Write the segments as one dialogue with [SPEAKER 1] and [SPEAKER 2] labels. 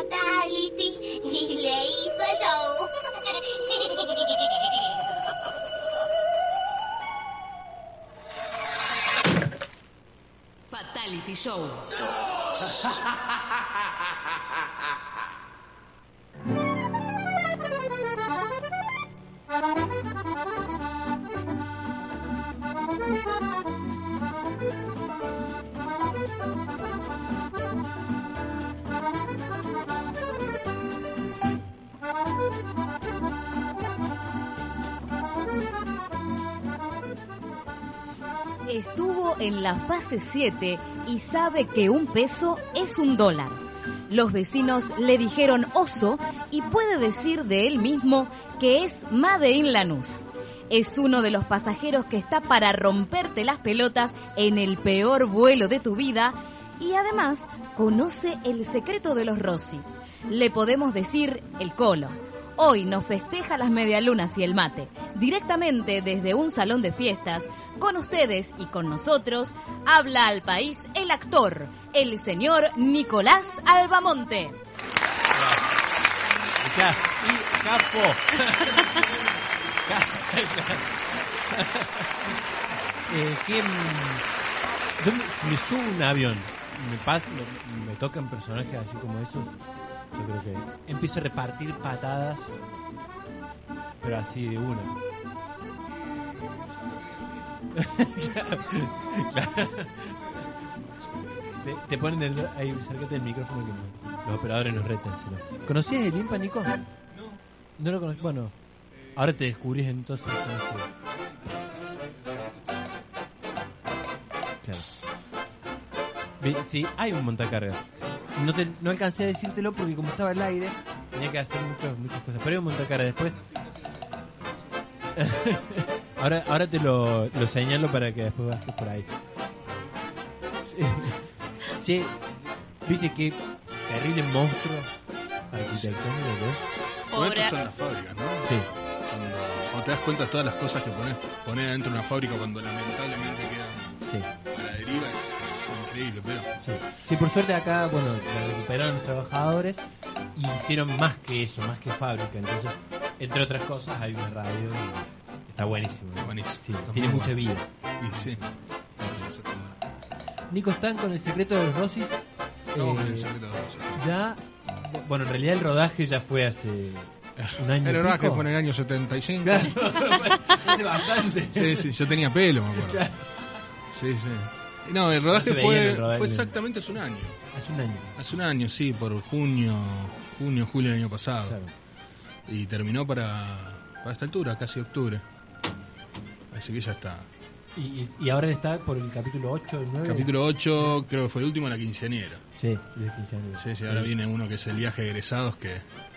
[SPEAKER 1] Fatality y le hizo show.
[SPEAKER 2] Fatality Show.
[SPEAKER 3] Estuvo en la fase 7 y sabe que un peso es un dólar. Los vecinos le dijeron oso y puede decir de él mismo que es Made in Lanús. Es uno de los pasajeros que está para romperte las pelotas en el peor vuelo de tu vida y además conoce el secreto de los Rossi. Le podemos decir el Colo. Hoy nos festeja las medialunas y el mate, directamente desde un salón de fiestas. Con ustedes y con nosotros, habla al país el actor, el señor Nicolás Albamonte.
[SPEAKER 4] Capo. Me subo a un avión, me tocan personajes así como esos. Yo creo que empiezo a repartir patadas, pero así de una. Claro. Te ponen ahí cerca del micrófono que los operadores nos retan. ¿Conocías el IMPA, Nico? No lo conocí. Bueno, ahora te descubrís entonces. Claro. Sí, hay un montacargas. No alcancé a decírtelo porque como estaba al aire tenía que hacer muchas cosas. Pero hay un montacargas después. Ahora te lo señalo para que después bajes por ahí. Che, ¿viste qué terrible monstruo arquitectónico que es?
[SPEAKER 5] Bueno, estas son las fábricas, ¿no?
[SPEAKER 4] Sí.
[SPEAKER 5] Cuando te das cuenta de todas las cosas que poner adentro de una fábrica cuando lamentablemente quedan a la deriva es increíble, pero...
[SPEAKER 4] Sí, por suerte acá, bueno, la recuperaron los trabajadores y hicieron más que eso, más que fábrica. Entonces, entre otras cosas, hay una radio y está buenísimo.
[SPEAKER 5] Buenísimo.
[SPEAKER 4] Sí, tiene mucha vida.
[SPEAKER 5] Y sí.
[SPEAKER 4] Nico, ¿están con el secreto de los Rossis?
[SPEAKER 5] No, con el secreto de los Rossis.
[SPEAKER 4] Ya, bueno, en realidad el rodaje ya fue hace un año.
[SPEAKER 5] El rodaje fue en el año 75.
[SPEAKER 4] Claro, hace bastante.
[SPEAKER 5] Sí, yo tenía pelo, me acuerdo.
[SPEAKER 4] Claro.
[SPEAKER 5] Sí. No, el rodaje
[SPEAKER 4] fue
[SPEAKER 5] exactamente hace un año.
[SPEAKER 4] Hace un año,
[SPEAKER 5] sí, por julio del año pasado.
[SPEAKER 4] Claro.
[SPEAKER 5] Y terminó para esta altura, casi octubre. Así que ya está.
[SPEAKER 4] Y ahora está por el capítulo 8, el 9.
[SPEAKER 5] Capítulo 8, creo que fue el último, la quinceañera.
[SPEAKER 4] Sí, el quinceañera.
[SPEAKER 5] Sí, ahora viene uno que es el viaje de egresados que...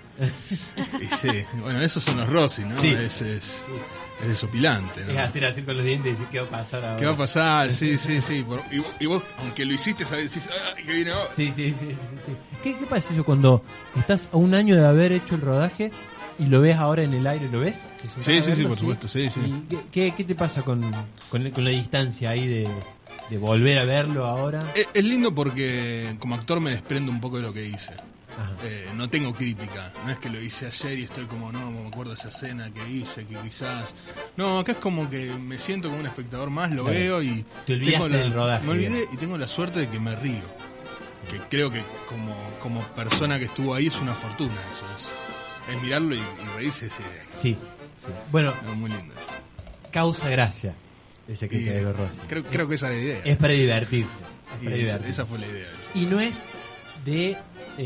[SPEAKER 5] y sí, bueno, esos son los Rossi, ¿no?
[SPEAKER 4] Sí.
[SPEAKER 5] Es desopilante, ¿no?
[SPEAKER 4] Es hacer así con los dientes y decir qué va a pasar ahora.
[SPEAKER 5] ¿Qué va a pasar? Sí. Y vos, aunque lo hiciste, sabés, decís, ¿qué viene ahora?
[SPEAKER 4] Sí. ¿Qué pasa eso cuando estás a un año de haber hecho el rodaje y lo ves ahora en el aire? ¿Lo ves?
[SPEAKER 5] Sí, por supuesto, sí.
[SPEAKER 4] ¿Y qué te pasa con la distancia ahí de volver a verlo ahora?
[SPEAKER 5] Es lindo porque como actor me desprendo un poco de lo que hice. No tengo crítica, no es que lo hice ayer y estoy como, no, me acuerdo de esa escena que hice, que quizás... No, acá es como que me siento como un espectador más, lo veo y...
[SPEAKER 4] Te olvidaste del rodaje.
[SPEAKER 5] Me olvidé y tengo la suerte de que me río. Que creo que como persona que estuvo ahí es una fortuna eso, es mirarlo y reírse.
[SPEAKER 4] Sí. Bueno,
[SPEAKER 5] es muy lindo.
[SPEAKER 4] Causa gracia ese que te dio Rossi.
[SPEAKER 5] Creo que esa es la idea.
[SPEAKER 4] Es para divertirse.
[SPEAKER 5] Esa fue la idea.
[SPEAKER 4] Y no es de...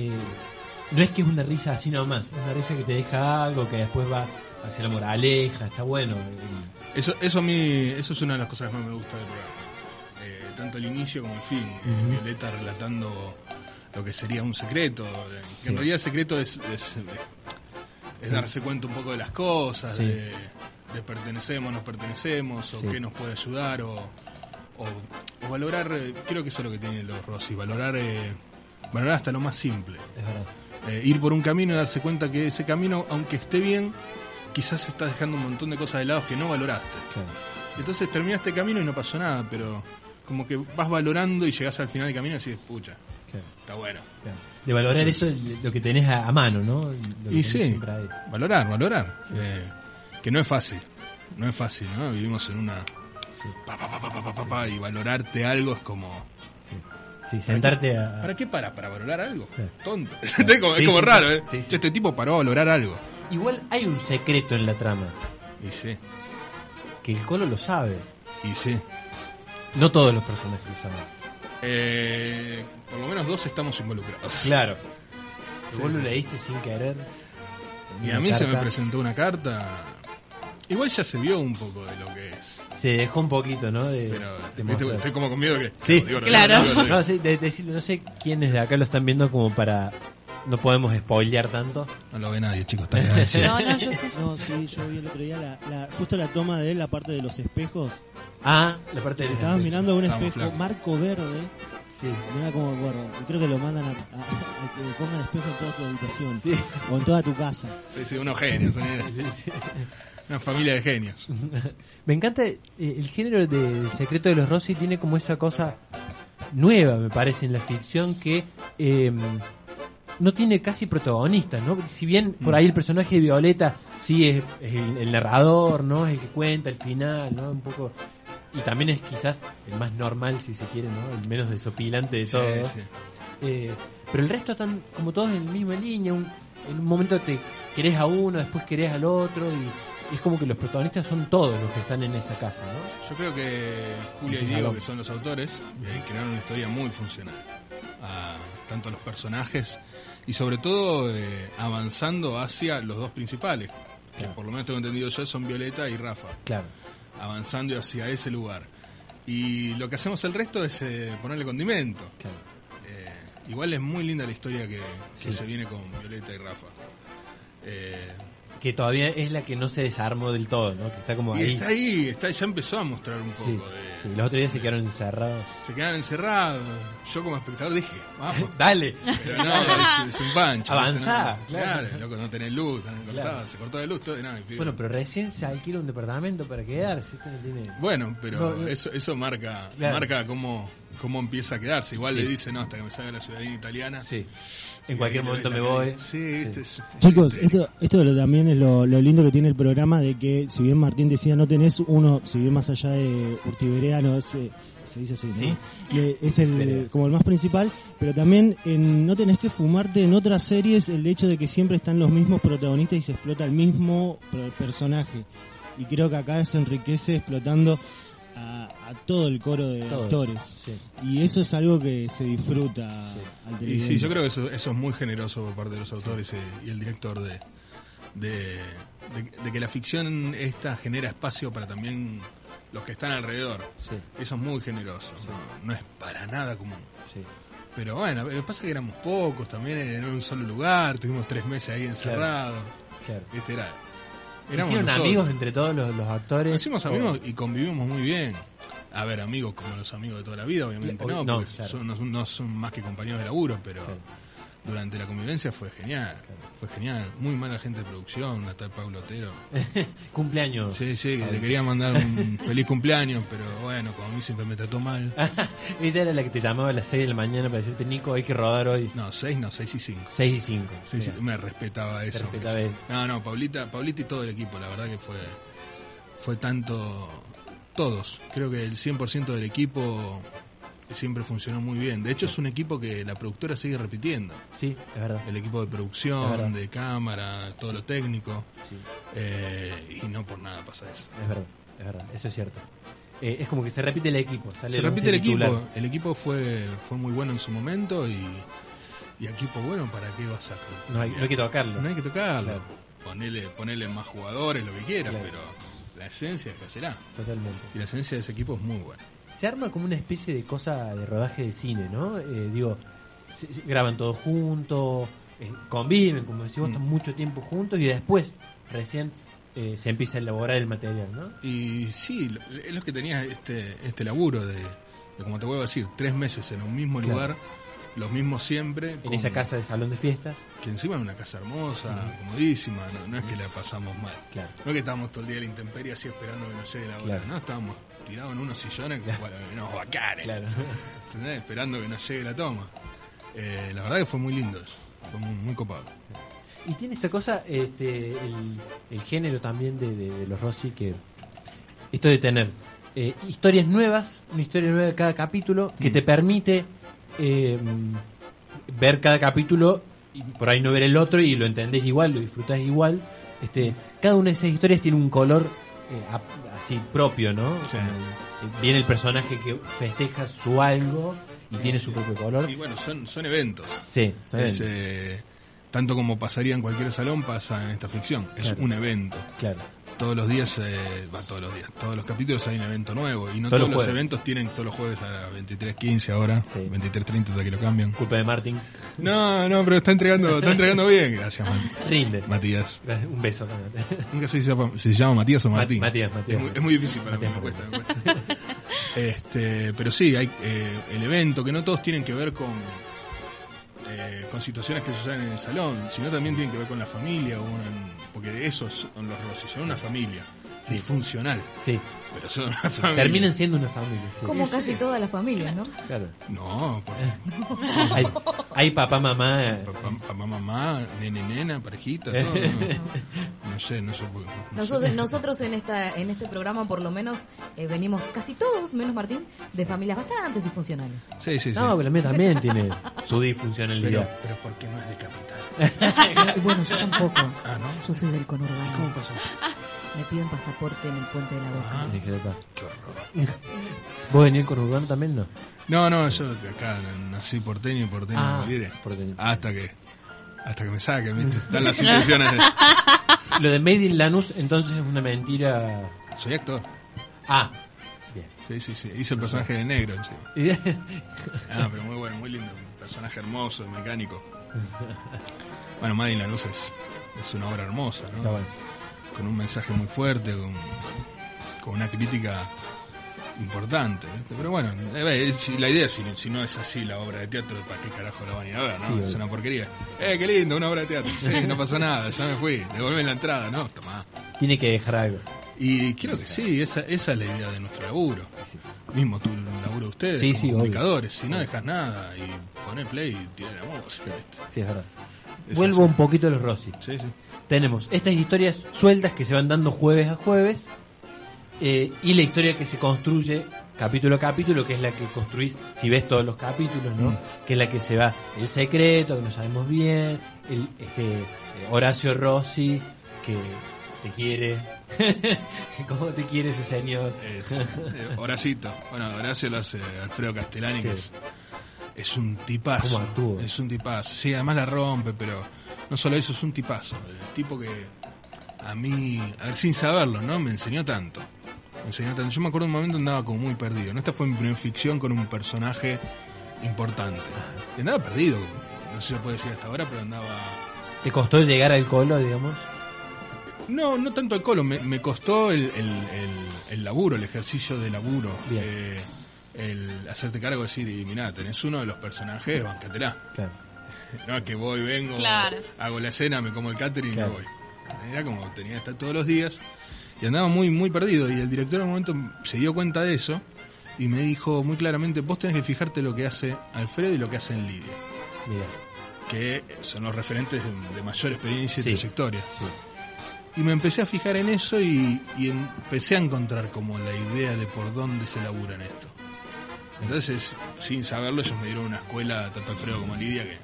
[SPEAKER 4] no es que es una risa así nomás, es una risa que te deja algo que después va hacia la moraleja, está bueno.
[SPEAKER 5] Eso a mí, eso es una de las cosas que más me gusta del programa. Tanto el inicio como el fin. Violeta relatando lo que sería un secreto. Que en realidad el secreto es darse cuenta un poco de las cosas, de pertenecemos, nos pertenecemos, o qué nos puede ayudar, o valorar, creo que eso es lo que tienen los Rossi, valorar hasta lo más simple.
[SPEAKER 4] Es verdad.
[SPEAKER 5] Ir por un camino y darse cuenta que ese camino, aunque esté bien, quizás estás dejando un montón de cosas de lado que no valoraste.
[SPEAKER 4] Claro.
[SPEAKER 5] Entonces terminaste el camino y no pasó nada, pero como que vas valorando y llegás al final del camino y decís, pucha,
[SPEAKER 4] Claro.
[SPEAKER 5] Está bueno.
[SPEAKER 4] Claro. De valorar eso, lo que tenés a mano, ¿no? Lo que
[SPEAKER 5] Y
[SPEAKER 4] tenés
[SPEAKER 5] sí,
[SPEAKER 4] siempre ahí.
[SPEAKER 5] valorar. Que no es fácil, ¿no? Vivimos en una...
[SPEAKER 4] Sí.
[SPEAKER 5] Y valorarte algo es como...
[SPEAKER 4] Sí, sentarte a...
[SPEAKER 5] ¿Para qué para? ¿Para valorar algo?
[SPEAKER 4] Claro.
[SPEAKER 5] Tonto.
[SPEAKER 4] Claro.
[SPEAKER 5] Es como
[SPEAKER 4] Sí,
[SPEAKER 5] raro,
[SPEAKER 4] sí,
[SPEAKER 5] ¿eh?
[SPEAKER 4] sí, sí.
[SPEAKER 5] Che, este tipo paró a valorar algo.
[SPEAKER 4] Igual hay un secreto en la trama,
[SPEAKER 5] Y sí,
[SPEAKER 4] que el Colo lo sabe.
[SPEAKER 5] y sí.
[SPEAKER 4] No todos los personajes lo saben.
[SPEAKER 5] Por lo menos 2 estamos involucrados.
[SPEAKER 4] Claro.
[SPEAKER 5] Sí,
[SPEAKER 4] Vos lo
[SPEAKER 5] sí.
[SPEAKER 4] leíste sin querer.
[SPEAKER 5] Y a mí se me presentó una carta. Igual ya se vio un poco de lo que es.
[SPEAKER 4] Se dejó un poquito, ¿no? De
[SPEAKER 5] Pero
[SPEAKER 4] mostrar.
[SPEAKER 5] estoy como con miedo que...
[SPEAKER 4] Sí,
[SPEAKER 3] claro.
[SPEAKER 4] No, sí, decirlo, no sé quiénes de acá lo están viendo como para... No podemos spoilear tanto.
[SPEAKER 5] No lo ve nadie, chicos. Está bien. Sí.
[SPEAKER 3] No, yo sí.
[SPEAKER 2] No, sí, yo vi el otro día justo la toma de la parte de los espejos.
[SPEAKER 4] Ah, la parte de...
[SPEAKER 2] Estabas mirando un
[SPEAKER 5] Estábamos
[SPEAKER 2] espejo,
[SPEAKER 5] flacos.
[SPEAKER 2] marco verde.
[SPEAKER 4] Sí.
[SPEAKER 2] Mira cómo me acuerdo. Y creo que lo mandan a que pongan espejo en toda tu habitación.
[SPEAKER 4] Sí.
[SPEAKER 2] O en toda tu casa.
[SPEAKER 5] Sí, unos genios. Una familia de genios.
[SPEAKER 4] Me encanta el género del Secreto de los Rossi, tiene como esa cosa nueva, me parece, en la ficción que no tiene casi protagonistas, ¿no? Si bien por ahí el personaje de Violeta sí es el narrador, ¿no? Es el que cuenta el final, ¿no? Un poco... Y también es quizás el más normal, si se quiere, ¿no? El menos desopilante de todos.
[SPEAKER 5] Sí.
[SPEAKER 4] Pero el resto están como todos en la misma línea. En un momento te querés a uno, después querés al otro. Y es como que los protagonistas son todos los que están en esa casa, ¿no?
[SPEAKER 5] Yo creo que Julia y Diego, que son los autores, crearon una historia muy funcional. Tanto a los personajes y sobre todo avanzando hacia los 2 principales. Que
[SPEAKER 4] Claro.
[SPEAKER 5] por lo menos tengo entendido yo son Violeta y Rafa.
[SPEAKER 4] Claro.
[SPEAKER 5] Avanzando hacia ese lugar. Y lo que hacemos el resto es ponerle condimento.
[SPEAKER 4] Claro.
[SPEAKER 5] Igual es muy linda la historia que
[SPEAKER 4] Sí.
[SPEAKER 5] se viene con Violeta y Rafa.
[SPEAKER 4] Que todavía es la que no se desarmó del todo, ¿no? Que está como
[SPEAKER 5] Y
[SPEAKER 4] ahí.
[SPEAKER 5] está, ya empezó a mostrar un poco
[SPEAKER 4] Sí,
[SPEAKER 5] de...
[SPEAKER 4] sí, los otros días se quedaron encerrados.
[SPEAKER 5] Se quedaron encerrados. Yo como espectador dije, vamos.
[SPEAKER 4] Dale.
[SPEAKER 5] Pero no, es un pancho.
[SPEAKER 4] Avanzá,
[SPEAKER 5] ¿viste?
[SPEAKER 4] claro.
[SPEAKER 5] Claro, loco, no tenés luz,
[SPEAKER 4] Claro.
[SPEAKER 5] se cortó la luz, todo. No,
[SPEAKER 4] Bueno, pero recién se alquila un departamento para quedarse. Esto no tiene...
[SPEAKER 5] Bueno, pero
[SPEAKER 4] No,
[SPEAKER 5] eso marca
[SPEAKER 4] Claro.
[SPEAKER 5] cómo empieza a quedarse. Igual
[SPEAKER 4] Sí.
[SPEAKER 5] le dice, no, hasta que me salga la ciudadanía italiana.
[SPEAKER 4] Sí. En cualquier momento me voy.
[SPEAKER 5] Sí, este es...
[SPEAKER 2] Chicos, esto también es lo lindo que tiene el programa, de que si bien Martín decía no tenés uno, si bien más allá de Urtibereano, se dice así, ¿no?
[SPEAKER 4] Sí.
[SPEAKER 2] Es como el más principal, pero también no tenés que fumarte en otras series el hecho de que siempre están los mismos protagonistas y se explota el mismo personaje. Y creo que acá se enriquece explotando a todo el coro de
[SPEAKER 4] Todos,
[SPEAKER 2] actores.
[SPEAKER 4] sí.
[SPEAKER 2] Y eso es algo que se disfruta al
[SPEAKER 5] Y
[SPEAKER 2] televidente.
[SPEAKER 5] sí, yo creo que eso es muy generoso por parte de los autores y el director de que la ficción esta genera espacio para también los que están alrededor.
[SPEAKER 4] Sí,
[SPEAKER 5] Eso es muy generoso, no es para nada común.
[SPEAKER 4] sí.
[SPEAKER 5] Pero bueno, lo que pasa es que éramos pocos también en un solo lugar, tuvimos 3 meses ahí encerrados.
[SPEAKER 4] Claro. Se
[SPEAKER 5] Éramos
[SPEAKER 4] hicieron
[SPEAKER 5] nosotros.
[SPEAKER 4] amigos entre todos los actores.
[SPEAKER 5] Nos hicimos amigos y convivimos muy bien. A ver, amigos como los amigos de toda la vida, obviamente
[SPEAKER 4] No,
[SPEAKER 5] no, porque
[SPEAKER 4] claro.
[SPEAKER 5] no son más que compañeros de laburo, pero
[SPEAKER 4] Claro.
[SPEAKER 5] durante la convivencia fue genial. Fue genial. Muy mala gente de producción, una tal Pablo Otero.
[SPEAKER 4] Cumpleaños.
[SPEAKER 5] Sí, que le quería mandar un feliz cumpleaños, pero bueno, como a mí siempre me trató mal.
[SPEAKER 4] Ella era la que te llamaba a las 6 de la mañana para decirte, Nico, hay que rodar hoy.
[SPEAKER 5] No, 6 y 5.
[SPEAKER 4] 6 y 5.
[SPEAKER 5] Sí, me respetaba eso.
[SPEAKER 4] respetaba él.
[SPEAKER 5] No, Paulita y todo el equipo, la verdad que fue tanto... Todos. Creo que el 100% del equipo siempre funcionó muy bien. De hecho, es un equipo que la productora sigue repitiendo.
[SPEAKER 4] Sí, es verdad.
[SPEAKER 5] El equipo de
[SPEAKER 4] Es verdad.
[SPEAKER 5] producción, de cámara, todo lo técnico.
[SPEAKER 4] Sí.
[SPEAKER 5] Y no por nada pasa eso.
[SPEAKER 4] Es verdad, eso es cierto. Es como que se repite el equipo. Sale
[SPEAKER 5] Se repite el
[SPEAKER 4] once titular.
[SPEAKER 5] equipo. El equipo fue muy bueno en su momento y equipo bueno, ¿para qué vas a...?
[SPEAKER 4] No hay que tocarlo.
[SPEAKER 5] No hay que tocarlo.
[SPEAKER 4] Claro.
[SPEAKER 5] Ponele más jugadores, lo que quieras,
[SPEAKER 4] Claro.
[SPEAKER 5] pero la esencia es que será.
[SPEAKER 4] Totalmente.
[SPEAKER 5] Y la esencia de ese equipo es muy buena.
[SPEAKER 4] Se arma como una especie de cosa de rodaje de cine, ¿no? Se graban todos juntos, conviven, como decimos, están mucho tiempo juntos y después recién se empieza a elaborar el material, ¿no?
[SPEAKER 5] Y sí, es lo que tenía este laburo de, como te vuelvo a decir, 3 meses en un mismo
[SPEAKER 4] Claro.
[SPEAKER 5] lugar, los mismos siempre.
[SPEAKER 4] En esa casa de salón de fiestas.
[SPEAKER 5] Que encima es una casa hermosa, comodísima, no es que la pasamos mal.
[SPEAKER 4] Claro.
[SPEAKER 5] No es que estábamos todo el día a la intemperie así esperando que nos llegue la hora,
[SPEAKER 4] Claro.
[SPEAKER 5] no, estábamos tirados en unos sillones,
[SPEAKER 4] Claro.
[SPEAKER 5] bueno, unos bacanes,
[SPEAKER 4] Claro.
[SPEAKER 5] ¿entendés? Esperando que nos llegue la toma. La verdad que fue muy lindo eso, fue muy, muy copado.
[SPEAKER 4] Y tiene esta cosa, el género también de los Rossi, que esto de tener historias nuevas, una historia nueva de cada capítulo, que te permite ver cada capítulo y por ahí no ver el otro y lo entendés igual, lo disfrutás igual. Cada una de esas historias tiene un color así propio, ¿no?
[SPEAKER 5] Sí.
[SPEAKER 4] Viene el personaje que festeja su algo y tiene su propio color.
[SPEAKER 5] Y bueno, son eventos.
[SPEAKER 4] Sí, son
[SPEAKER 5] Es,
[SPEAKER 4] eventos.
[SPEAKER 5] tanto como pasaría en cualquier salón, pasa en esta ficción. Es
[SPEAKER 4] Claro.
[SPEAKER 5] un evento.
[SPEAKER 4] Claro.
[SPEAKER 5] Todos los días, todos los capítulos hay un evento nuevo. Y no
[SPEAKER 4] Todos
[SPEAKER 5] todos
[SPEAKER 4] los
[SPEAKER 5] los
[SPEAKER 4] jueves.
[SPEAKER 5] eventos tienen todos los jueves a las 23:15 ahora,
[SPEAKER 4] Sí.
[SPEAKER 5] 23:30 hasta que lo cambian.
[SPEAKER 4] Culpa de Martín.
[SPEAKER 5] No, pero está entregando bien. Gracias,
[SPEAKER 4] Rinde.
[SPEAKER 5] Matías.
[SPEAKER 4] Un beso.
[SPEAKER 5] Nunca sé si se llama Matías o Martín.
[SPEAKER 4] Matías.
[SPEAKER 5] Es muy difícil para mí, me cuesta. Pero sí, hay el evento, que no todos tienen que ver con situaciones que suceden en el salón, sino también tienen que ver con la familia, porque esos son los Rossi, son una familia disfuncional,
[SPEAKER 4] Sí.
[SPEAKER 5] pero son una familia.
[SPEAKER 4] Terminan siendo una familia. Sí.
[SPEAKER 3] Como casi todas las familias, ¿no?
[SPEAKER 4] Claro.
[SPEAKER 5] No,
[SPEAKER 4] Hay papá, mamá.
[SPEAKER 5] papá, mamá, nene, nena, parejita, todo. No sé por qué.
[SPEAKER 3] Nosotros en este programa por lo menos venimos casi todos, menos Martín, de familias bastante disfuncionales.
[SPEAKER 5] Sí.
[SPEAKER 4] No, pero la mía también tiene su disfuncionalidad.
[SPEAKER 5] Pero ¿por qué no es de capital?
[SPEAKER 3] Bueno, yo tampoco.
[SPEAKER 5] Ah, ¿no?
[SPEAKER 3] Yo soy del conurbano.
[SPEAKER 5] ¿Cómo pasó?
[SPEAKER 3] Me piden pasaporte en el puente de la Boca.
[SPEAKER 5] Ah,
[SPEAKER 4] Dije, "Epa".
[SPEAKER 5] qué horror.
[SPEAKER 4] ¿Vos venís con Urbano también, no?
[SPEAKER 5] No, yo acá nací porteño moriré.
[SPEAKER 4] porteño.
[SPEAKER 5] Hasta que me saquen, ¿viste? Están las impresiones.
[SPEAKER 4] Lo de Made in Lanús, entonces es una mentira.
[SPEAKER 5] Soy actor.
[SPEAKER 4] Ah, bien.
[SPEAKER 5] Sí. Hice el personaje de negro encima. Pero muy bueno, muy lindo. Un personaje hermoso, mecánico. Bueno, Made in Lanús es una obra hermosa, ¿no?
[SPEAKER 4] Está bueno.
[SPEAKER 5] Con un mensaje muy fuerte, con una crítica importante, ¿viste? Pero bueno, la idea, si no es así la obra de teatro, ¿para qué carajo la van a ir a ver, no?
[SPEAKER 4] Sí,
[SPEAKER 5] Es una porquería. Qué lindo, una obra de teatro. Sí, no pasó nada, ya me fui. Devuelven la entrada, ¿no? Tomá.
[SPEAKER 4] Tiene que dejar algo.
[SPEAKER 5] Y creo que sí, esa es la idea de nuestro laburo. Mismo tu laburo de ustedes,
[SPEAKER 4] Sí,
[SPEAKER 5] como
[SPEAKER 4] sí,
[SPEAKER 5] comunicadores. Si no dejas nada y pones play y tiras la música, ¿viste?
[SPEAKER 4] Sí, es verdad.
[SPEAKER 5] Es
[SPEAKER 4] Vuelvo
[SPEAKER 5] así.
[SPEAKER 4] un poquito a los Rossi.
[SPEAKER 5] Sí.
[SPEAKER 4] Tenemos estas historias sueltas que se van dando jueves a jueves y la historia que se construye capítulo a capítulo, que es la que construís si ves todos los capítulos, ¿no? Que es la que se va el secreto, que no sabemos bien, Horacio Rossi, que te quiere. ¿Cómo te quiere ese señor?
[SPEAKER 5] Horacito. Bueno, Horacio lo hace Alfredo Castellani,
[SPEAKER 4] Sí.
[SPEAKER 5] que es un tipazo.
[SPEAKER 4] ¿Cómo actúa?
[SPEAKER 5] Es un tipazo. Sí, además la rompe, pero no solo eso, es un tipazo. El tipo que a mí, sin saberlo, ¿no? Me enseñó tanto. Yo me acuerdo de un momento andaba como muy perdido. ¿No? Esta fue mi primera ficción con un personaje importante. Y andaba perdido. No sé si se puede decir hasta ahora, pero andaba...
[SPEAKER 4] ¿Te costó llegar al colo, digamos?
[SPEAKER 5] No tanto el colo, me costó el laburo, el ejercicio de laburo.
[SPEAKER 4] Bien.
[SPEAKER 5] El hacerte cargo de decir, y mirá, tenés uno de los personajes, bancatela.
[SPEAKER 4] Claro.
[SPEAKER 5] No es que voy, vengo,
[SPEAKER 1] Claro.
[SPEAKER 5] hago la cena, me como el catering
[SPEAKER 4] Claro.
[SPEAKER 5] y me voy. Era como tenía que estar todos los días y andaba muy, muy perdido. Y el director en un momento se dio cuenta de eso y me dijo muy claramente, vos tenés que fijarte lo que hace Alfredo y lo que hacen Lidia,
[SPEAKER 4] Mira.
[SPEAKER 5] que son los referentes de mayor experiencia y
[SPEAKER 4] Sí.
[SPEAKER 5] trayectoria.
[SPEAKER 4] Sí.
[SPEAKER 5] Y me empecé a fijar en eso y empecé a encontrar como la idea de por dónde se labura en esto. Entonces, sin saberlo, ellos me dieron una escuela, tanto Alfredo como Lidia, que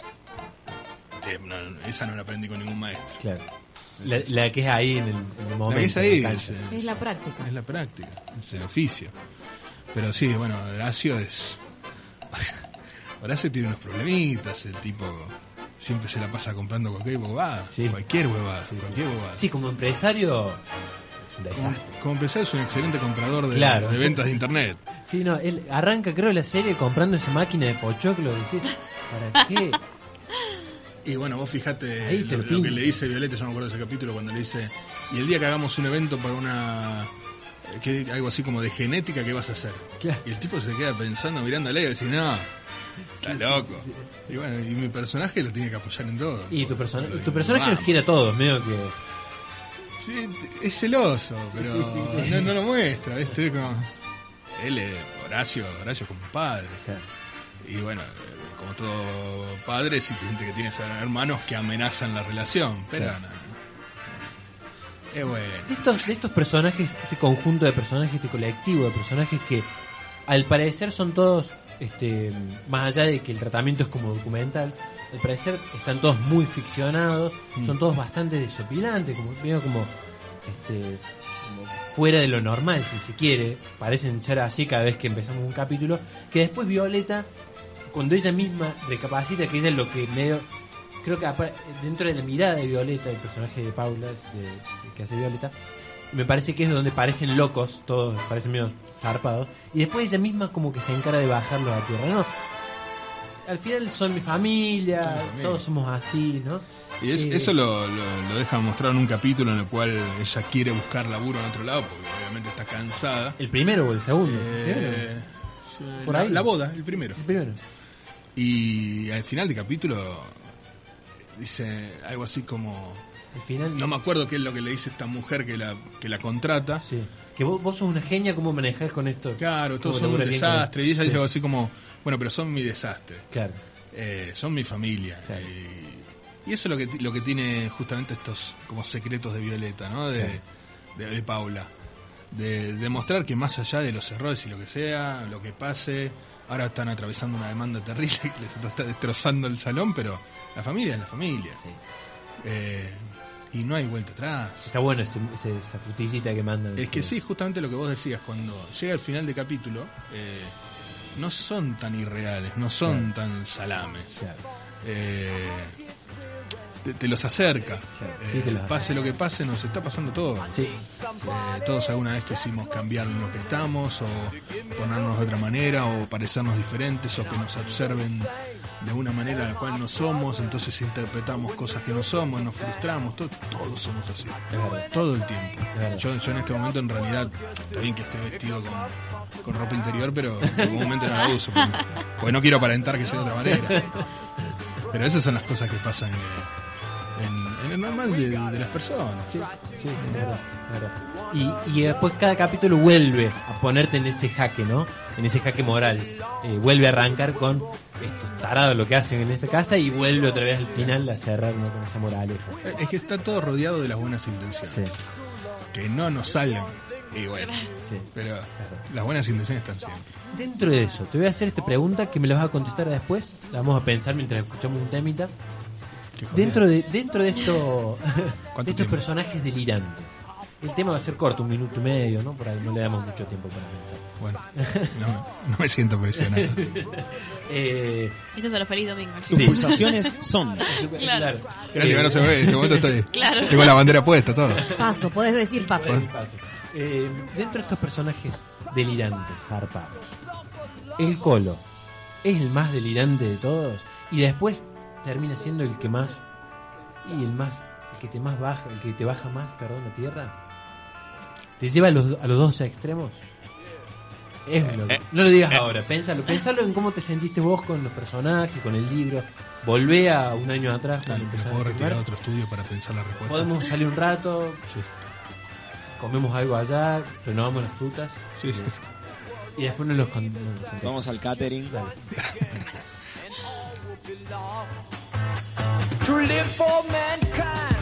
[SPEAKER 5] esa no la aprendí con ningún maestro.
[SPEAKER 4] Claro. La que es ahí en el momento.
[SPEAKER 5] La que es ahí
[SPEAKER 4] en la cancha.
[SPEAKER 3] Es la práctica.
[SPEAKER 5] Es la práctica, es el oficio. Pero sí, bueno, Horacio tiene unos problemitas, el tipo siempre se la pasa comprando cualquier huevada.
[SPEAKER 4] Sí.
[SPEAKER 5] Cualquier huevada.
[SPEAKER 4] Sí, como empresario es un desastre.
[SPEAKER 5] Como empresario es un excelente comprador
[SPEAKER 4] Claro.
[SPEAKER 5] de ventas de internet.
[SPEAKER 4] Sí, no, él arranca creo la serie comprando esa máquina de pochoclo. ¿Viste? ¿Para qué?
[SPEAKER 5] Y bueno, vos fijate
[SPEAKER 4] Ahí te
[SPEAKER 5] lo
[SPEAKER 4] lo pinta.
[SPEAKER 5] que le dice Violeta, yo me acuerdo de ese capítulo cuando le dice, y el día que hagamos un evento para algo así como de genética, ¿qué vas a hacer?
[SPEAKER 4] Claro.
[SPEAKER 5] Y el tipo se queda pensando, mirándole y dice, no, está loco. Y bueno, y mi personaje lo tiene que apoyar en todo.
[SPEAKER 4] Y tu personaje
[SPEAKER 5] Vamos.
[SPEAKER 4] los quiere a todos, medio que...
[SPEAKER 5] Sí, es celoso, pero
[SPEAKER 4] Sí.
[SPEAKER 5] No lo muestra, ¿viste? Como, él es Horacio es compadre.
[SPEAKER 4] Claro.
[SPEAKER 5] Y bueno, como todo padre, sí siente que tienes hermanos que amenazan la relación, pero
[SPEAKER 4] Claro.
[SPEAKER 5] no. Es bueno.
[SPEAKER 4] De estos personajes, este conjunto de personajes, este colectivo de personajes que al parecer son todos, más allá de que el tratamiento es como documental, al parecer están todos muy ficcionados, son todos bastante desopilantes, como fuera de lo normal, si se quiere, parecen ser así cada vez que empezamos un capítulo, que después Violeta, cuando ella misma recapacita, que ella es lo que medio, creo que dentro de la mirada de Violeta, el personaje de Paula, que hace Violeta, me parece que es donde parecen locos, todos parecen medio zarpados, y después ella misma como que se encarga de bajarlos a tierra, ¿no? Al final son mi familia, todos somos así, ¿no?
[SPEAKER 5] Y eso lo deja mostrar en un capítulo en el cual ella quiere buscar laburo en otro lado, porque obviamente está cansada.
[SPEAKER 4] ¿El primero o el segundo?
[SPEAKER 5] Sí,
[SPEAKER 4] Por ahí.
[SPEAKER 5] La boda, el primero.
[SPEAKER 4] El primero.
[SPEAKER 5] Y al final del capítulo dice algo así como...
[SPEAKER 4] El final.
[SPEAKER 5] No me acuerdo qué es lo que le dice esta mujer que la contrata.
[SPEAKER 4] Sí. Que vos sos una genia, ¿cómo manejás con esto?
[SPEAKER 5] Claro, todos
[SPEAKER 4] ¿Cómo
[SPEAKER 5] son un
[SPEAKER 4] laburás bien con
[SPEAKER 5] desastre. Y ella
[SPEAKER 4] esto?
[SPEAKER 5] dice algo así como, bueno, pero son mi desastre.
[SPEAKER 4] Claro.
[SPEAKER 5] Son mi familia.
[SPEAKER 4] Claro.
[SPEAKER 5] Y eso es lo que tiene justamente estos como secretos de Violeta, ¿no? De Paula. De demostrar que más allá de los errores y lo que sea, lo que pase, ahora están atravesando una demanda terrible que les está destrozando el salón, pero la familia es la familia.
[SPEAKER 4] Sí.
[SPEAKER 5] Y no hay vuelta atrás.
[SPEAKER 4] Está bueno esa frutillita que mandan.
[SPEAKER 5] Es que sí, justamente lo que vos decías, cuando llega el final de capítulo, no son tan irreales, no son tan salames.
[SPEAKER 4] Claro.
[SPEAKER 5] Te los acerca.
[SPEAKER 4] Claro, sí, te los
[SPEAKER 5] Pase
[SPEAKER 4] acerca.
[SPEAKER 5] lo que pase, nos está pasando todo.
[SPEAKER 4] Sí.
[SPEAKER 5] Todos alguna vez quisimos cambiar en lo que estamos, o ponernos de otra manera, o parecernos diferentes, o que nos observen de una manera a la cual no somos, entonces interpretamos cosas que no somos, nos frustramos, todos somos así.
[SPEAKER 4] Es verdad.
[SPEAKER 5] Todo el tiempo.
[SPEAKER 4] Es verdad.
[SPEAKER 5] Yo en este momento en realidad, está bien que esté vestido con ropa interior, pero en algún momento no la uso, porque no quiero aparentar que soy de otra manera. Pero esas son las cosas que pasan en el normal de las personas.
[SPEAKER 4] Sí, es verdad. Es verdad. Y después cada capítulo vuelve a ponerte en ese jaque, ¿no? En ese jaque moral. Vuelve a arrancar con estos tarados lo que hacen en esa casa y vuelve otra vez al final a cerrar, ¿no? Con esa moraleja.
[SPEAKER 5] Es que está todo rodeado de las buenas intenciones.
[SPEAKER 4] Sí.
[SPEAKER 5] Que no nos salgan. Y bueno,
[SPEAKER 4] Sí.
[SPEAKER 5] pero las buenas intenciones están siempre.
[SPEAKER 4] Dentro de eso, te voy a hacer esta pregunta que me la vas a contestar después. La vamos a pensar mientras escuchamos un temita.
[SPEAKER 5] Qué jodido.
[SPEAKER 4] Dentro de esto, de estos
[SPEAKER 5] tiempo?
[SPEAKER 4] personajes delirantes. El tema va a ser corto, 1 minuto y medio, ¿no? Por ahí no le damos mucho tiempo para pensar.
[SPEAKER 5] Bueno, no me siento presionado.
[SPEAKER 1] Esto es a los feliz domingo.
[SPEAKER 2] Tus
[SPEAKER 4] Sí.
[SPEAKER 2] pulsaciones son.
[SPEAKER 1] Claro.
[SPEAKER 5] Fíjate que no se ve, en este momento estoy.
[SPEAKER 1] Claro.
[SPEAKER 5] Tengo la bandera puesta, todo.
[SPEAKER 3] Paso, podés decir paso.
[SPEAKER 4] Dentro de estos personajes delirantes, zarpados, el Colo es el más delirante de todos y después termina siendo el que más el que te baja más, a tierra. Te lleva a los dos extremos. No lo digas ahora, pensalo en cómo te sentiste vos con los personajes, con el libro. Volvé a un año atrás cuando
[SPEAKER 5] ¿Me
[SPEAKER 4] empezaste
[SPEAKER 5] puedo
[SPEAKER 4] a
[SPEAKER 5] retirar a
[SPEAKER 4] filmar.
[SPEAKER 5] otro estudio para pensar la respuesta?
[SPEAKER 4] Podemos salir un rato,
[SPEAKER 5] Sí,
[SPEAKER 4] comemos algo allá, renovamos las frutas
[SPEAKER 5] sí, sí.
[SPEAKER 4] y después nos los contamos.
[SPEAKER 6] Vamos al catering.
[SPEAKER 7] To live for mankind.